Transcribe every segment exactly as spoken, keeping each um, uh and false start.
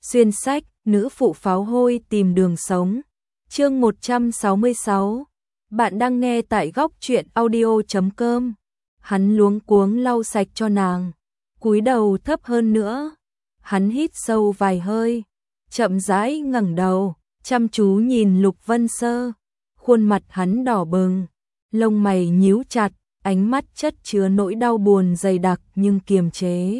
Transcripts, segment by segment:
Xuyên sách, nữ phụ pháo hôi tìm đường sống. Chương một trăm sáu mươi sáu. Bạn đang nghe tại góc truyện audio chấm com. Hắn luống cuống lau sạch cho nàng, cúi đầu thấp hơn nữa. Hắn hít sâu vài hơi, chậm rãi ngẩng đầu, chăm chú nhìn Lục Vân Sơ. Khuôn mặt hắn đỏ bừng, lông mày nhíu chặt, ánh mắt chất chứa nỗi đau buồn dày đặc nhưng kiềm chế.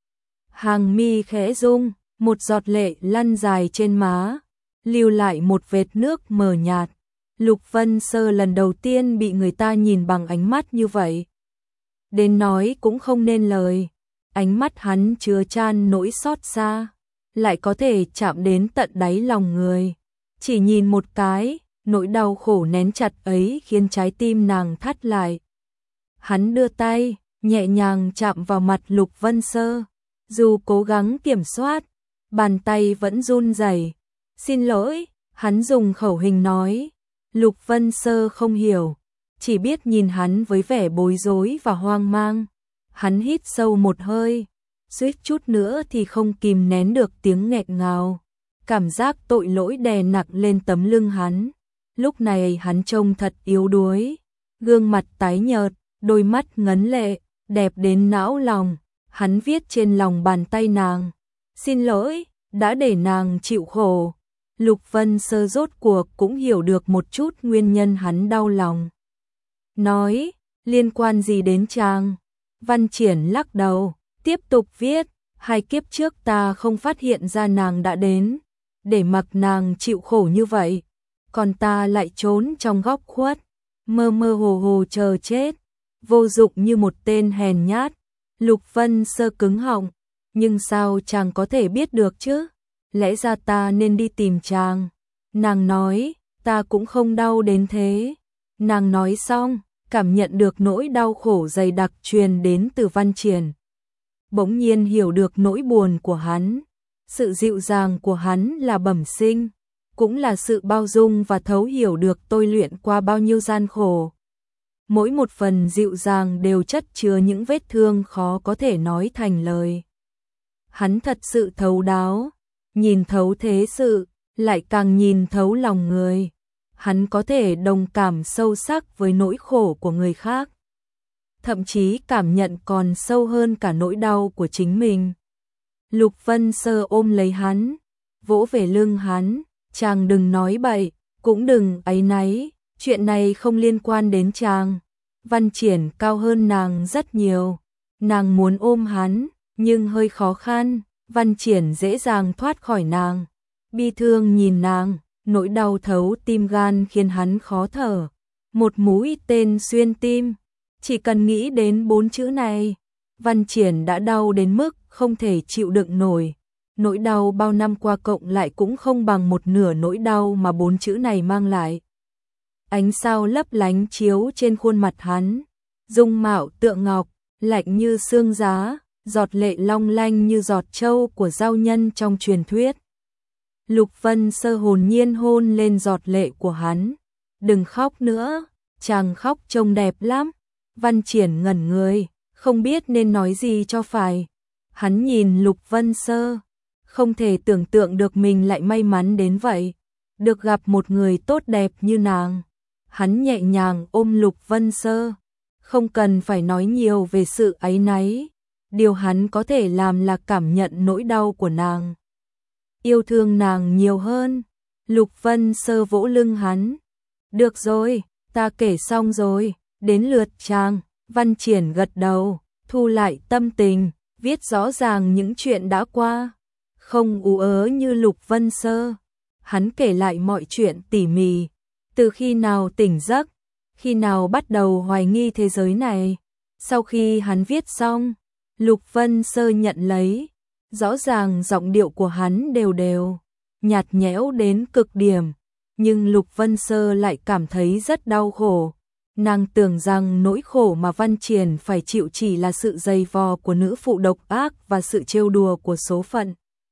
Hàng mi khẽ rung, một giọt lệ lăn dài trên má, lưu lại một vệt nước mờ nhạt. Lục Vân Sơ lần đầu tiên bị người ta nhìn bằng ánh mắt như vậy. Đến nói cũng không nên lời, ánh mắt hắn chứa chan nỗi xót xa, lại có thể chạm đến tận đáy lòng người. Chỉ nhìn một cái, nỗi đau khổ nén chặt ấy khiến trái tim nàng thắt lại. Hắn đưa tay, nhẹ nhàng chạm vào mặt Lục Vân Sơ, dù cố gắng kiểm soát, bàn tay vẫn run rẩy. Xin lỗi, hắn dùng khẩu hình nói. Lục Vân Sơ không hiểu, chỉ biết nhìn hắn với vẻ bối rối và hoang mang. Hắn hít sâu một hơi, suýt chút nữa thì không kìm nén được tiếng nghẹn ngào. Cảm giác tội lỗi đè nặng lên tấm lưng hắn. Lúc này hắn trông thật yếu đuối, gương mặt tái nhợt, đôi mắt ngấn lệ, đẹp đến não lòng. Hắn viết trên lòng bàn tay nàng, xin lỗi, đã để nàng chịu khổ. Lục Vân Sơ rốt cuộc cũng hiểu được một chút nguyên nhân hắn đau lòng. Nói, liên quan gì đến chàng? Văn Triển lắc đầu, tiếp tục viết, hai kiếp trước ta không phát hiện ra nàng đã đến, để mặc nàng chịu khổ như vậy. Còn ta lại trốn trong góc khuất, mơ mơ hồ hồ chờ chết, vô dụng như một tên hèn nhát. Lục Vân Sơ cứng họng, nhưng sao chàng có thể biết được chứ? Lẽ ra ta nên đi tìm chàng. Nàng nói, ta cũng không đau đến thế. Nàng nói xong, cảm nhận được nỗi đau khổ dày đặc truyền đến từ Văn Triển. Bỗng nhiên hiểu được nỗi buồn của hắn. Sự dịu dàng của hắn là bẩm sinh, cũng là sự bao dung và thấu hiểu được tôi luyện qua bao nhiêu gian khổ. Mỗi một phần dịu dàng đều chất chứa những vết thương khó có thể nói thành lời. Hắn thật sự thấu đáo, nhìn thấu thế sự, lại càng nhìn thấu lòng người. Hắn có thể đồng cảm sâu sắc với nỗi khổ của người khác, thậm chí cảm nhận còn sâu hơn cả nỗi đau của chính mình. Lục Vân Sơ ôm lấy hắn, vỗ về lưng hắn, chàng đừng nói bậy, cũng đừng áy náy, chuyện này không liên quan đến chàng. Văn Triển cao hơn nàng rất nhiều, nàng muốn ôm hắn, nhưng hơi khó khăn. Văn Triển dễ dàng thoát khỏi nàng, bi thương nhìn nàng, nỗi đau thấu tim gan khiến hắn khó thở. Một mũi tên xuyên tim, chỉ cần nghĩ đến bốn chữ này, Văn Triển đã đau đến mức không thể chịu đựng nổi. Nỗi đau bao năm qua cộng lại cũng không bằng một nửa nỗi đau mà bốn chữ này mang lại. Ánh sao lấp lánh chiếu trên khuôn mặt hắn, dung mạo tựa ngọc, lạnh như xương giá, giọt lệ long lanh như giọt trâu của giao nhân trong truyền thuyết. Lục Vân Sơ hồn nhiên hôn lên giọt lệ của hắn. Đừng khóc nữa, chàng khóc trông đẹp lắm. Văn Triển ngẩn người, không biết nên nói gì cho phải. Hắn nhìn Lục Vân Sơ, không thể tưởng tượng được mình lại may mắn đến vậy, được gặp một người tốt đẹp như nàng. Hắn nhẹ nhàng ôm Lục Vân Sơ, không cần phải nói nhiều về sự áy náy. Điều hắn có thể làm là cảm nhận nỗi đau của nàng, yêu thương nàng nhiều hơn. Lục Vân Sơ vỗ lưng hắn. Được rồi, ta kể xong rồi, đến lượt chàng. Văn Triển gật đầu, thu lại tâm tình, viết rõ ràng những chuyện đã qua. Không ú ớ như Lục Vân Sơ, hắn kể lại mọi chuyện tỉ mỉ, từ khi nào tỉnh giấc, khi nào bắt đầu hoài nghi thế giới này. Sau khi hắn viết xong, Lục Vân Sơ nhận lấy, rõ ràng giọng điệu của hắn đều đều, nhạt nhẽo đến cực điểm, nhưng Lục Vân Sơ lại cảm thấy rất đau khổ. Nàng tưởng rằng nỗi khổ mà Văn Triển phải chịu chỉ là sự dày vò của nữ phụ độc ác và sự trêu đùa của số phận.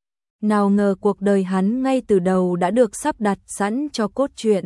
Nào ngờ cuộc đời hắn ngay từ đầu đã được sắp đặt sẵn cho cốt truyện.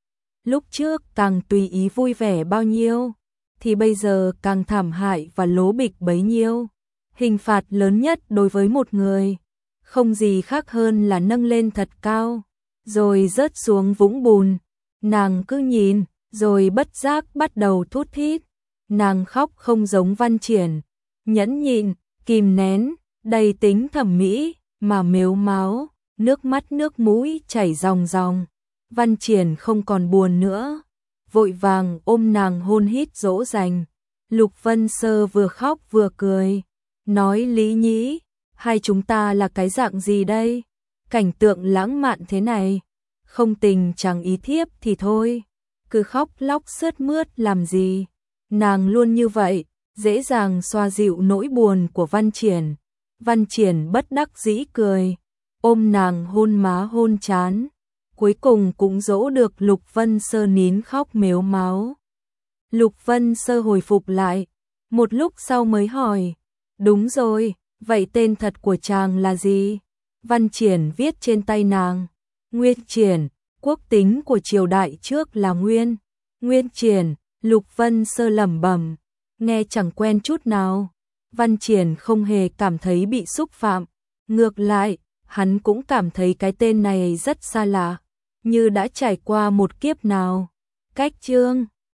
Lúc trước càng tùy ý vui vẻ bao nhiêu, thì bây giờ càng thảm hại và lố bịch bấy nhiêu. Hình phạt lớn nhất đối với một người không gì khác hơn là nâng lên thật cao, rồi rớt xuống vũng bùn. Nàng cứ nhìn, rồi bất giác bắt đầu thút thít. Nàng khóc không giống Văn Triển, nhẫn nhịn, kìm nén, đầy tính thẩm mỹ, mà mếu máo, nước mắt nước mũi chảy ròng ròng. Văn Triển không còn buồn nữa, vội vàng ôm nàng hôn hít dỗ dành. Lục Vân Sơ vừa khóc vừa cười, nói Lý Nhĩ, hai chúng ta là cái dạng gì đây? Cảnh tượng lãng mạn thế này, không tình chẳng ý thiếp thì thôi, cứ khóc lóc sướt mướt làm gì? Nàng luôn như vậy, dễ dàng xoa dịu nỗi buồn của Văn Triển. Văn Triển bất đắc dĩ cười, ôm nàng hôn má hôn trán, cuối cùng cũng dỗ được Lục Vân Sơ nín khóc mếu máo. Lục Vân Sơ hồi phục lại, một lúc sau mới hỏi, đúng rồi, vậy tên thật của chàng là gì? Văn Triển viết trên tay nàng, Nguyên Triển, quốc tính của triều đại trước là Nguyên. Nguyên Triển, Lục Vân Sơ lẩm bẩm, nghe chẳng quen chút nào. Văn Triển không hề cảm thấy bị xúc phạm, ngược lại, hắn cũng cảm thấy cái tên này rất xa lạ, như đã trải qua một kiếp nào. Cách chương